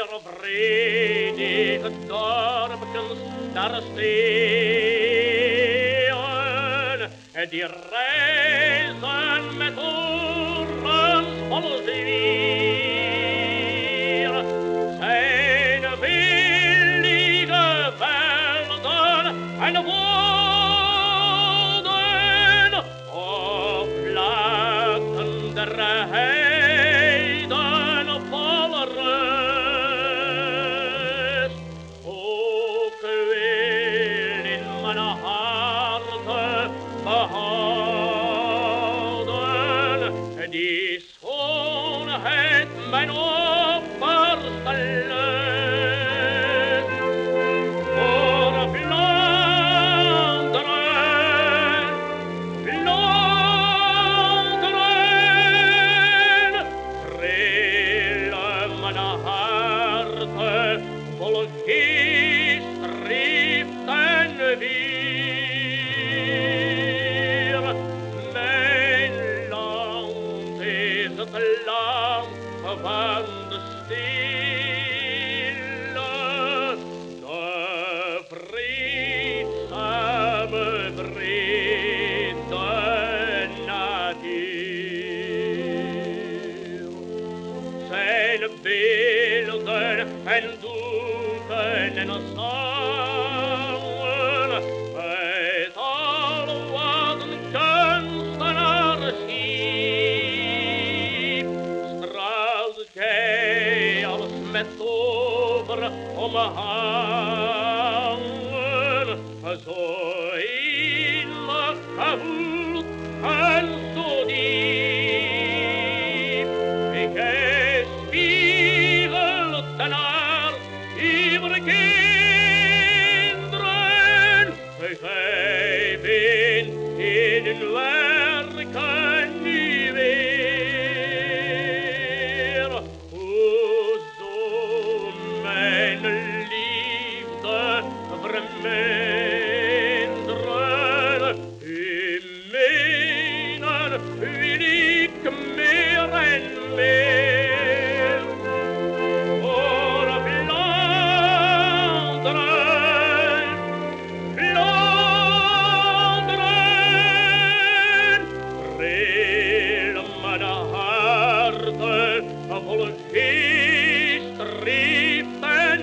weer vredige dorpkens daar steden, die reizen met orens volle zwier. Zijn willige velden en wouden op vlakten der heiden vol rust. Ook wil in mijn harte behouden die schoonheid mijn opperste lust. Voor Vlaanderen, Vlaanderen, trillen mijn harte vol geestdrift en wier. Mijn land is het land van de stille, de vreedzame, vrede natuur. Zijn beelden en doeken en zongen uit al wat een kunstenaar schiep, straalt gij alles met tover om me hangen, zo innig gevoeld en zo diep. Gij spiegelt ten aard uw kinderen, gij bent in hun werken nu weer. Hoezo mijn liefde verminderen, u menen wil ik meer en meer. Voor Vlaanderen, Vlaanderen, trillen mijn harte vol geestdrift en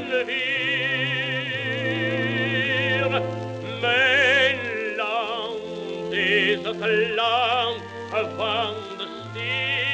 wier. Mijn land is het land van de stier.